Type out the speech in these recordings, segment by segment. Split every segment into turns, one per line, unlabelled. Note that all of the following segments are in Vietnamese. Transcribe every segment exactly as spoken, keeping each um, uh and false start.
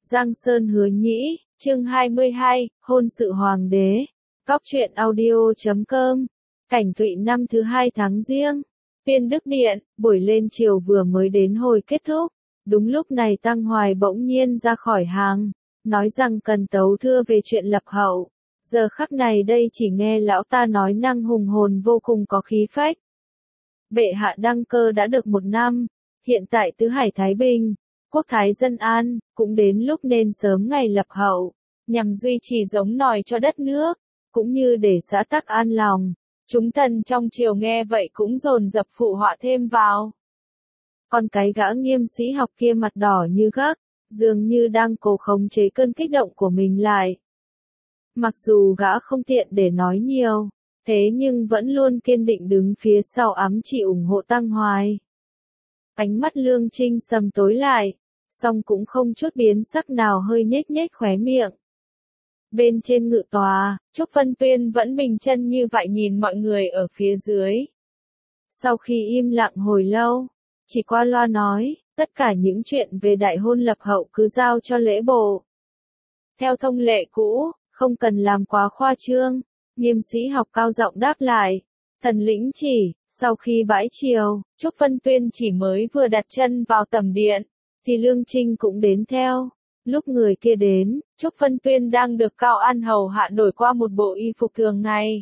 Giang Sơn Hứa Nhĩ, chương hai mươi hai, hôn sự hoàng đế. Góc truyện audio chấm com. Cảnh Thụy năm thứ hai tháng Giêng. Viên Đức Điện, buổi lên triều vừa mới đến hồi kết thúc. Đúng lúc này Tăng Hoài bỗng nhiên ra khỏi hàng, nói rằng cần tấu thưa về chuyện lập hậu. Giờ khắc này đây chỉ nghe lão ta nói năng hùng hồn vô cùng có khí phách. Bệ hạ đăng cơ đã được một năm, hiện tại tứ hải thái bình, quốc thái dân an, cũng đến lúc nên sớm ngày lập hậu, nhằm duy trì giống nòi cho đất nước, cũng như để xã tắc an lòng. Chúng thần trong triều nghe vậy cũng dồn dập phụ họa thêm vào. Còn cái gã Nghiêm Sĩ Học kia mặt đỏ như gấc, dường như đang cố khống chế cơn kích động của mình lại. Mặc dù gã không tiện để nói nhiều, thế nhưng vẫn luôn kiên định đứng phía sau ám chỉ ủng hộ Tăng Hoài. Ánh mắt Lương Trinh sầm tối lại, song cũng không chút biến sắc nào, hơi nhếch nhếch khóe miệng. Bên trên ngự tòa, Trúc Vân Tuyên vẫn bình chân như vậy nhìn mọi người ở phía dưới. Sau khi im lặng hồi lâu, chỉ qua loa nói, tất cả những chuyện về đại hôn lập hậu cứ giao cho lễ bộ. Theo thông lệ cũ, không cần làm quá khoa trương. Nghiêm Sĩ Học cao giọng đáp lại. Thần lĩnh chỉ. Sau khi bãi triều, Trúc Vân Tuyên chỉ mới vừa đặt chân vào tầm điện, thì Lương Trinh cũng đến theo. Lúc người kia đến, Trúc Vân Tuyên đang được Cao An hầu hạ đổi qua một bộ y phục thường ngày.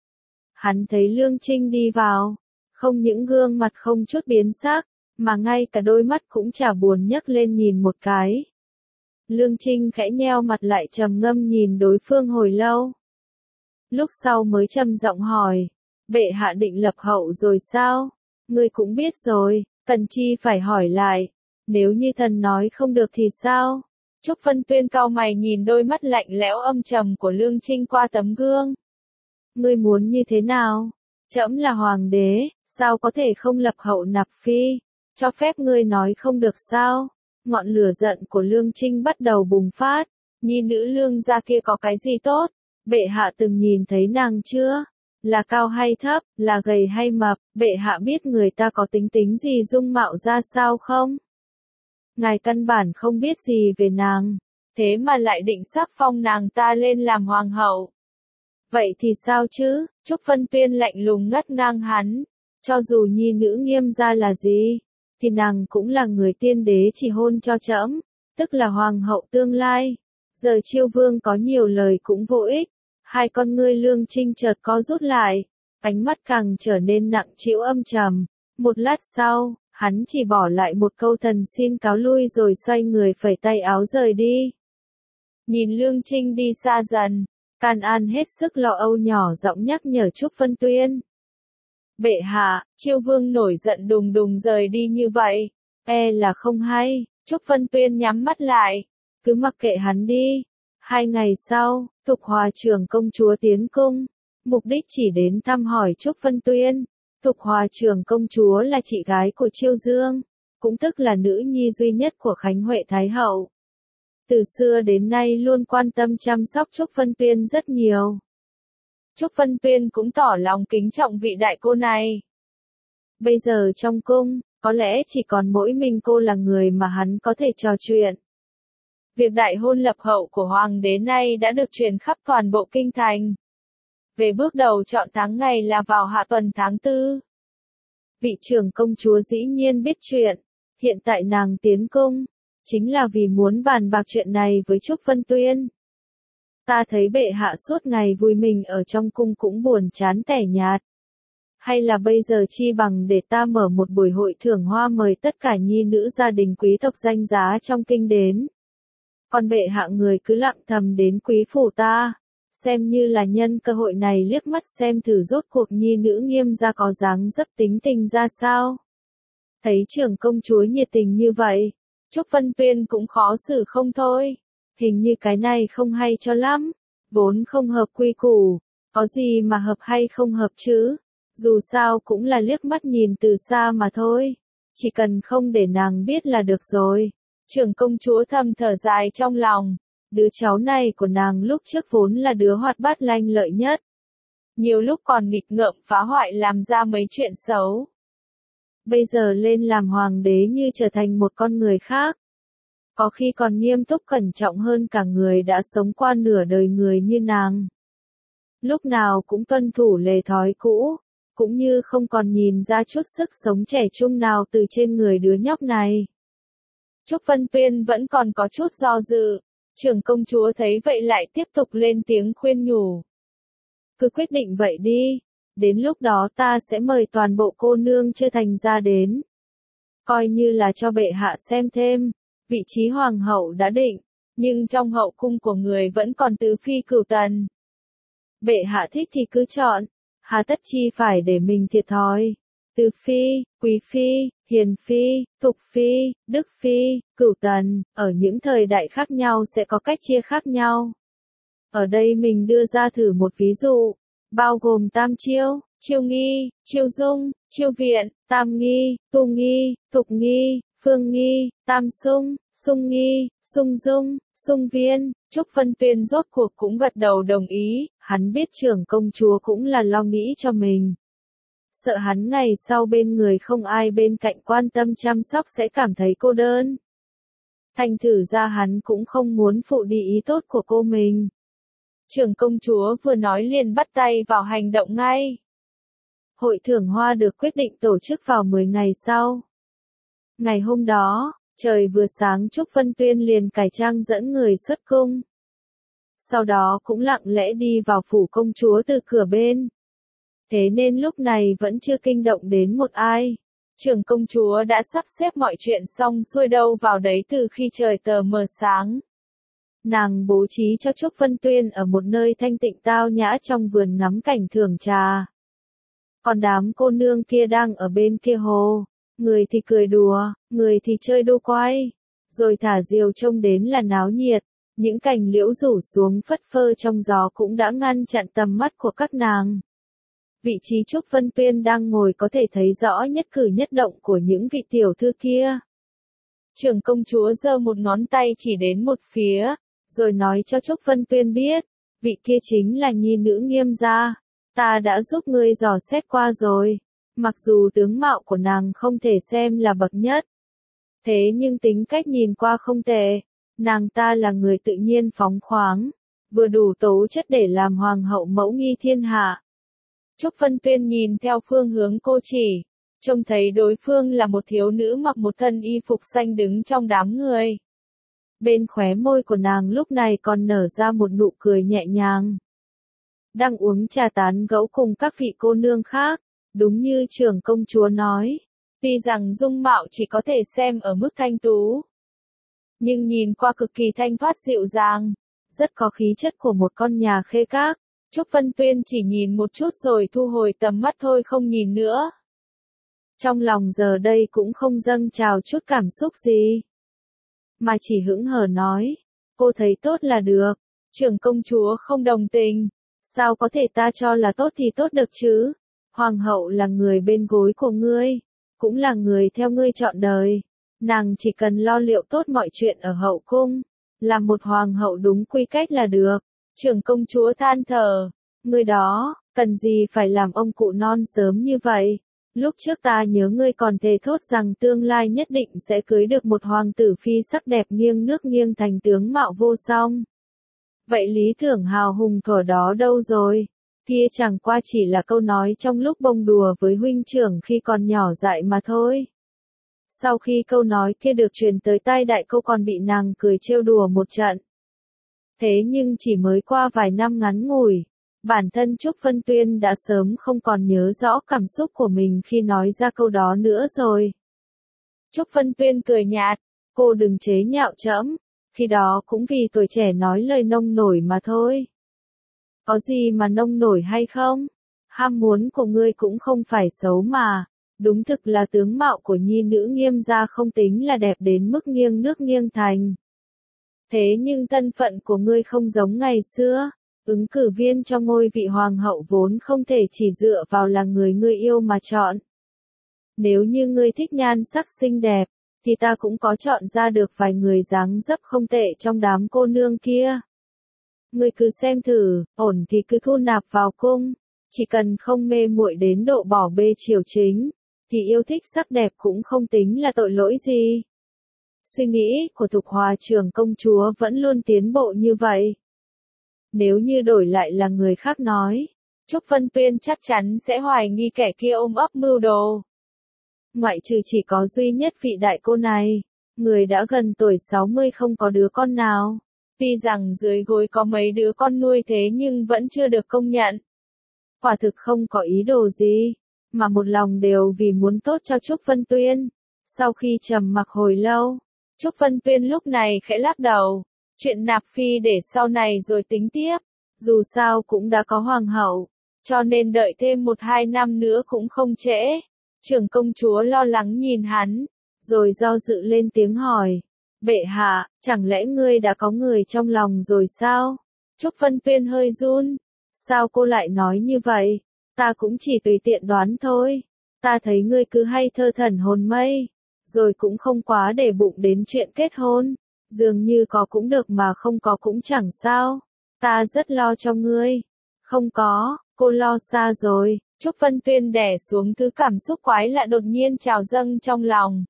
Hắn thấy Lương Trinh đi vào, không những gương mặt không chút biến sắc, mà ngay cả đôi mắt cũng chả buồn nhấc lên nhìn một cái. Lương Trinh khẽ nheo mặt lại trầm ngâm nhìn đối phương hồi lâu. Lúc sau mới trầm giọng hỏi, bệ hạ định lập hậu rồi sao? Ngươi cũng biết rồi, cần chi phải hỏi lại. Nếu như thần nói không được thì sao? Trúc Vân Tuyên cau mày nhìn đôi mắt lạnh lẽo âm trầm của Lương Trinh qua tấm gương. Ngươi muốn như thế nào? Trẫm là hoàng đế, sao có thể không lập hậu nạp phi? Cho phép ngươi nói không được sao? Ngọn lửa giận của Lương Trinh bắt đầu bùng phát. Nhi nữ Lương gia kia có cái gì tốt? Bệ hạ từng nhìn thấy nàng chưa? Là cao hay thấp, là gầy hay mập, bệ hạ biết người ta có tính tính gì dung mạo ra sao không? Ngài căn bản không biết gì về nàng, thế mà lại định sắc phong nàng ta lên làm hoàng hậu. Vậy thì sao chứ? Trúc Vân Tuyên lạnh lùng ngắt ngang hắn. Cho dù nhi nữ Nghiêm gia là gì, thì nàng cũng là người tiên đế chỉ hôn cho trẫm, tức là hoàng hậu tương lai. Giờ Chiêu Vương có nhiều lời cũng vô ích. Hai con ngươi Lương Trinh chợt co rút lại, ánh mắt càng trở nên nặng trĩu âm trầm. Một lát sau, hắn chỉ bỏ lại một câu thần xin cáo lui rồi xoay người phẩy tay áo rời đi. Nhìn Lương Trinh đi xa dần, Can An hết sức lo âu nhỏ giọng nhắc nhở Trúc Vân Tuyên. Bệ hạ, Chiêu Vương nổi giận đùng đùng rời đi như vậy, e là không hay. Trúc Vân Tuyên nhắm mắt lại, cứ mặc kệ hắn đi. Hai ngày sau, Thục Hòa trưởng công chúa tiến cung, mục đích chỉ đến thăm hỏi Trúc Vân Tuyên. Thục Hòa trưởng công chúa là chị gái của Chiêu Dương, cũng tức là nữ nhi duy nhất của Khánh Huệ Thái Hậu. Từ xưa đến nay luôn quan tâm chăm sóc Trúc Vân Tuyên rất nhiều. Trúc Vân Tuyên cũng tỏ lòng kính trọng vị đại cô này. Bây giờ trong cung, có lẽ chỉ còn mỗi mình cô là người mà hắn có thể trò chuyện. Việc đại hôn lập hậu của hoàng đế này đã được truyền khắp toàn bộ kinh thành. Về bước đầu chọn tháng ngày là vào hạ tuần tháng tư. Vị trưởng công chúa dĩ nhiên biết chuyện, hiện tại nàng tiến cung, chính là vì muốn bàn bạc chuyện này với Trúc Vân Tuyên. Ta thấy bệ hạ suốt ngày vui mình ở trong cung cũng buồn chán tẻ nhạt. Hay là bây giờ chi bằng để ta mở một buổi hội thưởng hoa mời tất cả nhi nữ gia đình quý tộc danh giá trong kinh đến. Còn bệ hạ người cứ lặng thầm đến quý phủ ta, xem như là nhân cơ hội này liếc mắt xem thử rốt cuộc nhi nữ Nghiêm gia có dáng dấp tính tình ra sao. Thấy trưởng công chúa nhiệt tình như vậy, Trúc Vân Tuyên cũng khó xử không thôi. Hình như cái này không hay cho lắm, vốn không hợp quy củ, có gì mà hợp hay không hợp chứ, dù sao cũng là liếc mắt nhìn từ xa mà thôi, chỉ cần không để nàng biết là được rồi. Trưởng công chúa thầm thở dài trong lòng, đứa cháu này của nàng lúc trước vốn là đứa hoạt bát lanh lợi nhất. Nhiều lúc còn nghịch ngợm phá hoại làm ra mấy chuyện xấu. Bây giờ lên làm hoàng đế như trở thành một con người khác. có khi còn nghiêm túc cẩn trọng hơn cả người đã sống qua nửa đời người như nàng. Lúc nào cũng tuân thủ lề thói cũ, cũng như không còn nhìn ra chút sức sống trẻ trung nào từ trên người đứa nhóc này. Trúc Vân Tuyên vẫn còn có chút do dự, trưởng công chúa thấy vậy lại tiếp tục lên tiếng khuyên nhủ. Cứ quyết định vậy đi, đến lúc đó ta sẽ mời toàn bộ cô nương chưa thành ra đến. Coi như là cho bệ hạ xem thêm, vị trí hoàng hậu đã định, nhưng trong hậu cung của người vẫn còn tứ phi cửu tần. Bệ hạ thích thì cứ chọn, hà tất chi phải để mình thiệt thòi. Tứ phi, quý phi, hiền phi, tục phi, đức phi, cửu tần, ở những thời đại khác nhau sẽ có cách chia khác nhau. Ở đây mình đưa ra thử một ví dụ, bao gồm tam chiêu, chiêu nghi, chiêu dung, chiêu viện, tam nghi, tu nghi, tục nghi, phương nghi, tam sung, sung nghi, sung dung, sung viên. Trúc Vân Tuyên rốt cuộc cũng gật đầu đồng ý, hắn biết trưởng công chúa cũng là lo nghĩ cho mình. Sợ hắn ngày sau bên người không ai bên cạnh quan tâm chăm sóc sẽ cảm thấy cô đơn. Thành thử ra hắn cũng không muốn phụ đi ý tốt của cô mình. Trưởng công chúa vừa nói liền bắt tay vào hành động ngay. Hội thưởng hoa được quyết định tổ chức vào mười ngày sau. Ngày hôm đó, trời vừa sáng Trúc Vân Tuyên liền cải trang dẫn người xuất cung. Sau đó cũng lặng lẽ đi vào phủ công chúa từ cửa bên. Thế nên lúc này vẫn chưa kinh động đến một ai. Trưởng công chúa đã sắp xếp mọi chuyện xong xuôi đâu vào đấy từ khi trời tờ mờ sáng. Nàng bố trí cho Trúc Vân Tuyên ở một nơi thanh tịnh tao nhã trong vườn ngắm cảnh thưởng trà. Còn đám cô nương kia đang ở bên kia hồ, người thì cười đùa, người thì chơi đô quay, rồi thả diều trông đến là náo nhiệt, những cành liễu rủ xuống phất phơ trong gió cũng đã ngăn chặn tầm mắt của các nàng. Vị trí Trúc Vân Tuyên đang ngồi có thể thấy rõ nhất cử nhất động của những vị tiểu thư kia. Trưởng công chúa giơ một ngón tay chỉ đến một phía, rồi nói cho Trúc Vân Tuyên biết, vị kia chính là nhi nữ Nghiêm gia, ta đã giúp ngươi dò xét qua rồi, mặc dù tướng mạo của nàng không thể xem là bậc nhất. Thế nhưng tính cách nhìn qua không tệ, nàng ta là người tự nhiên phóng khoáng, vừa đủ tố chất để làm hoàng hậu mẫu nghi thiên hạ. Trúc Vân Tuyên nhìn theo phương hướng cô chỉ, trông thấy đối phương là một thiếu nữ mặc một thân y phục xanh đứng trong đám người. Bên khóe môi của nàng lúc này còn nở ra một nụ cười nhẹ nhàng. Đang uống trà tán gẫu cùng các vị cô nương khác, đúng như trưởng công chúa nói. Tuy rằng dung mạo chỉ có thể xem ở mức thanh tú, nhưng nhìn qua cực kỳ thanh thoát dịu dàng, rất có khí chất của một con nhà khê các. Trúc Vân Tuyên chỉ nhìn một chút rồi thu hồi tầm mắt thôi không nhìn nữa. Trong lòng giờ đây cũng không dâng trào chút cảm xúc gì, mà chỉ hững hờ nói, cô thấy tốt là được. Trưởng công chúa không đồng tình, sao có thể ta cho là tốt thì tốt được chứ? Hoàng hậu là người bên gối của ngươi, cũng là người theo ngươi chọn đời. Nàng chỉ cần lo liệu tốt mọi chuyện ở hậu cung, làm một hoàng hậu đúng quy cách là được. Trưởng công chúa than thở, ngươi đó, cần gì phải làm ông cụ non sớm như vậy? Lúc trước ta nhớ ngươi còn thề thốt rằng tương lai nhất định sẽ cưới được một hoàng tử phi sắc đẹp nghiêng nước nghiêng thành tướng mạo vô song. Vậy lý tưởng hào hùng thuở đó đâu rồi? Kia chẳng qua chỉ là câu nói trong lúc bông đùa với huynh trưởng khi còn nhỏ dại mà thôi. Sau khi câu nói kia được truyền tới tai đại cô còn bị nàng cười trêu đùa một trận. Thế nhưng chỉ mới qua vài năm ngắn ngủi, bản thân Trúc Vân Tuyên đã sớm không còn nhớ rõ cảm xúc của mình khi nói ra câu đó nữa rồi. Trúc Vân Tuyên cười nhạt, cô đừng chế nhạo trẫm, khi đó cũng vì tuổi trẻ nói lời nông nổi mà thôi. Có gì mà nông nổi hay không? Ham muốn của ngươi cũng không phải xấu mà, đúng thực là tướng mạo của nhi nữ Nghiêm gia không tính là đẹp đến mức nghiêng nước nghiêng thành. Thế nhưng thân phận của ngươi không giống ngày xưa, ứng cử viên cho ngôi vị hoàng hậu vốn không thể chỉ dựa vào là người ngươi yêu mà chọn. Nếu như ngươi thích nhan sắc xinh đẹp, thì ta cũng có chọn ra được vài người dáng dấp không tệ trong đám cô nương kia. Ngươi cứ xem thử, ổn thì cứ thu nạp vào cung, chỉ cần không mê muội đến độ bỏ bê triều chính, thì yêu thích sắc đẹp cũng không tính là tội lỗi gì. suy nghĩ của Thục Hòa trưởng công chúa vẫn luôn tiến bộ như vậy. Nếu như đổi lại là người khác nói, Trúc Vân Tuyên chắc chắn sẽ hoài nghi kẻ kia ôm ấp mưu đồ. Ngoại trừ chỉ có duy nhất vị đại cô này, người đã gần tuổi sáu mươi không có đứa con nào. Tuy rằng dưới gối có mấy đứa con nuôi thế nhưng vẫn chưa được công nhận. Quả thực không có ý đồ gì, mà một lòng đều vì muốn tốt cho Trúc Vân Tuyên. Sau khi trầm mặc hồi lâu, Trúc Vân Tuyên lúc này khẽ lắc đầu, chuyện nạp phi để sau này rồi tính tiếp, dù sao cũng đã có hoàng hậu, cho nên đợi thêm một hai năm nữa cũng không trễ. Trưởng công chúa lo lắng nhìn hắn, rồi do dự lên tiếng hỏi, bệ hạ, chẳng lẽ ngươi đã có người trong lòng rồi sao? Trúc Vân Tuyên hơi run, sao cô lại nói như vậy? Ta cũng chỉ tùy tiện đoán thôi, ta thấy ngươi cứ hay thơ thẩn hồn mây, rồi cũng không quá để bụng đến chuyện kết hôn, dường như có cũng được mà không có cũng chẳng sao, ta rất lo cho ngươi. Không có, cô lo xa rồi. Trúc Vân Tuyên đè xuống thứ cảm xúc quái lạ đột nhiên trào dâng trong lòng.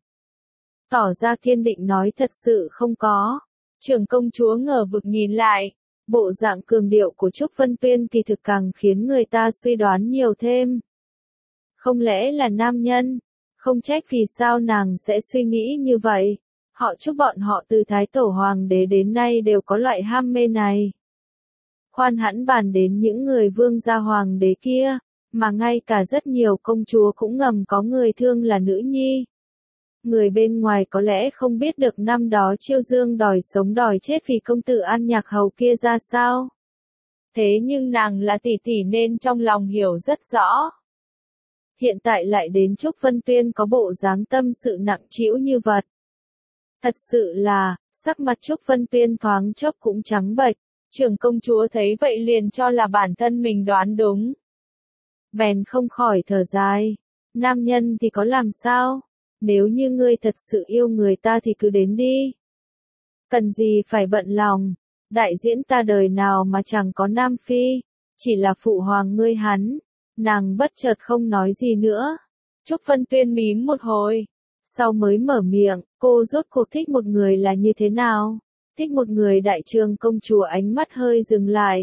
Tỏ ra kiên định nói thật sự không có. Trưởng công chúa ngờ vực nhìn lại. Bộ dạng cường điệu của Trúc Vân Tuyên kỳ thực càng khiến người ta suy đoán nhiều thêm. Không lẽ là nam nhân? Không trách vì sao nàng sẽ suy nghĩ như vậy. Họ Trúc bọn họ từ Thái Tổ Hoàng đế đến nay đều có loại ham mê này. Khoan hẳn bàn đến những người vương gia hoàng đế kia, mà ngay cả rất nhiều công chúa cũng ngầm có người thương là nữ nhi. Người bên ngoài có lẽ không biết được năm đó Chiêu Dương đòi sống đòi chết vì công tử An Nhạc Hầu kia ra sao. Thế nhưng nàng là tỷ tỷ nên trong lòng hiểu rất rõ. Hiện tại lại đến Trúc Vân Tuyên có bộ dáng tâm sự nặng trĩu như vật. Thật sự là, sắc mặt Trúc Vân Tuyên thoáng chốc cũng trắng bệch. Trưởng công chúa thấy vậy liền cho là bản thân mình đoán đúng. Bèn không khỏi thở dài. Nam nhân thì có làm sao? Nếu như ngươi thật sự yêu người ta thì cứ đến đi. Cần gì phải bận lòng. Đại diễn ta đời nào mà chẳng có nam phi. Chỉ là phụ hoàng ngươi hắn. Nàng bất chợt không nói gì nữa. Trúc Vân Tuyên mím một hồi. Sau mới mở miệng, cô rốt cuộc thích một người là như thế nào? Thích một người đại trưởng công chúa ánh mắt hơi dừng lại.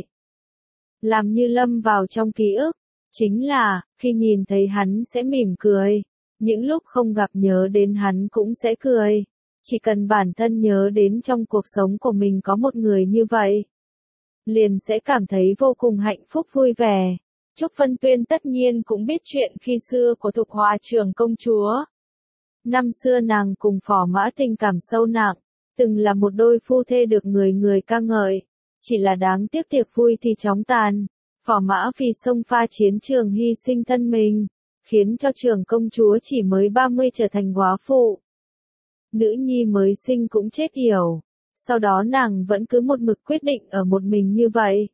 Làm như lâm vào trong ký ức. Chính là, khi nhìn thấy hắn sẽ mỉm cười. Những lúc không gặp nhớ đến hắn cũng sẽ cười. Chỉ cần bản thân nhớ đến trong cuộc sống của mình có một người như vậy. Liền sẽ cảm thấy vô cùng hạnh phúc vui vẻ. Trúc Vân Tuyên tất nhiên cũng biết chuyện khi xưa của Thục Hòa trưởng công chúa. Năm xưa nàng cùng Phò Mã tình cảm sâu nặng. Từng là một đôi phu thê được người người ca ngợi. Chỉ là đáng tiếc tiệc vui thì chóng tàn. Phò Mã vì xông pha chiến trường hy sinh thân mình, khiến cho trưởng công chúa chỉ mới ba mươi trở thành góa phụ. Nữ nhi mới sinh cũng chết yểu. Sau đó nàng vẫn cứ một mực quyết định ở một mình như vậy.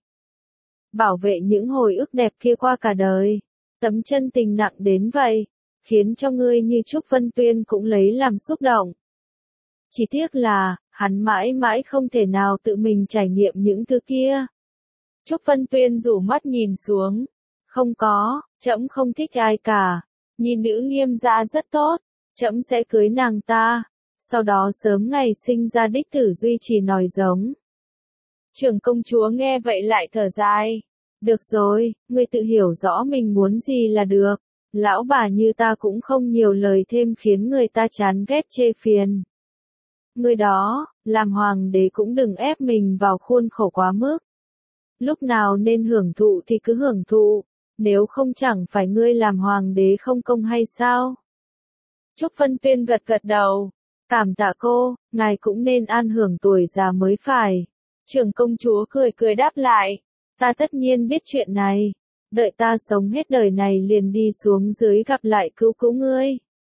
Bảo vệ những hồi ức đẹp kia qua cả đời. Tấm chân tình nặng đến vậy, khiến cho ngươi như Trúc Vân Tuyên cũng lấy làm xúc động. Chỉ tiếc là, hắn mãi mãi không thể nào tự mình trải nghiệm những thứ kia. Trúc Vân Tuyên rủ mắt nhìn xuống. Không có, trẫm không thích ai cả. Nhìn nữ Nghiêm gia rất tốt, trẫm sẽ cưới nàng ta. Sau đó sớm ngày sinh ra đích tử duy trì nòi giống. Trưởng công chúa nghe vậy lại thở dài. Được rồi, ngươi tự hiểu rõ mình muốn gì là được. Lão bà như ta cũng không nhiều lời thêm khiến người ta chán ghét chê phiền. Ngươi đó, làm hoàng đế cũng đừng ép mình vào khuôn khổ quá mức. Lúc nào nên hưởng thụ thì cứ hưởng thụ, nếu không chẳng phải ngươi làm hoàng đế không công hay sao? Trúc Vân Tuyên gật gật đầu, cảm tạ cô, ngài cũng nên an hưởng tuổi già mới phải. Trưởng công chúa cười cười đáp lại, ta tất nhiên biết chuyện này, đợi ta sống hết đời này liền đi xuống dưới gặp lại cứu cứu ngươi.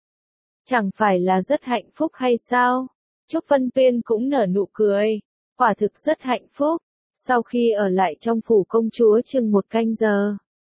Chẳng phải là rất hạnh phúc hay sao? Trúc Vân Tuyên cũng nở nụ cười, quả thực rất hạnh phúc. Sau khi ở lại trong phủ công chúa chừng một canh giờ,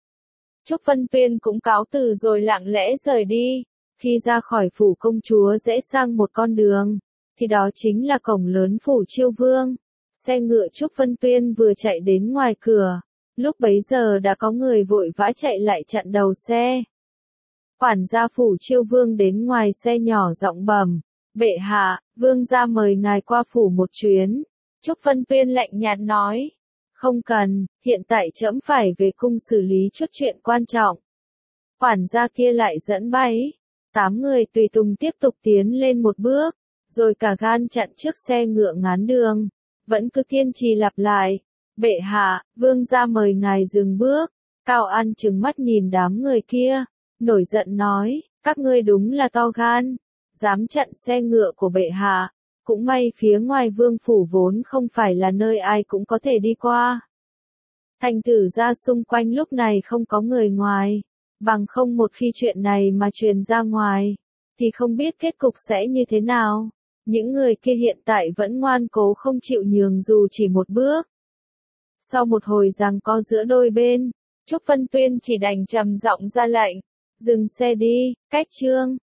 Trúc Vân Tuyên cũng cáo từ rồi lặng lẽ rời đi. Khi ra khỏi phủ công chúa rẽ sang một con đường, thì đó chính là cổng lớn phủ Chiêu Vương. Xe ngựa Trúc Vân Tuyên vừa chạy đến ngoài cửa, lúc bấy giờ đã có người vội vã chạy lại chặn đầu xe. Quản gia phủ Chiêu Vương đến ngoài xe nhỏ giọng bẩm, Bệ hạ, vương gia mời ngài qua phủ một chuyến. Trúc Vân Tuyên lạnh nhạt nói. Không cần, hiện tại trẫm phải về cung xử lý chút chuyện quan trọng. Quản gia kia lại dẫn bay. Tám người tùy tùng tiếp tục tiến lên một bước, rồi cả gan chặn trước xe ngựa ngán đường. Vẫn cứ kiên trì lặp lại. Bệ hạ, vương gia mời ngài dừng bước. Cao An trừng mắt nhìn đám người kia, nổi giận nói, các ngươi đúng là to gan, dám chặn xe ngựa của bệ hạ. Cũng may phía ngoài vương phủ vốn không phải là nơi ai cũng có thể đi qua. Thành thử ra xung quanh lúc này không có người ngoài, bằng không một khi chuyện này mà truyền ra ngoài, thì không biết kết cục sẽ như thế nào. Những người kia hiện tại vẫn ngoan cố không chịu nhường dù chỉ một bước. Sau một hồi giằng co giữa đôi bên, Trúc Vân Tuyên chỉ đành trầm giọng ra lệnh, dừng xe đi, cách trương.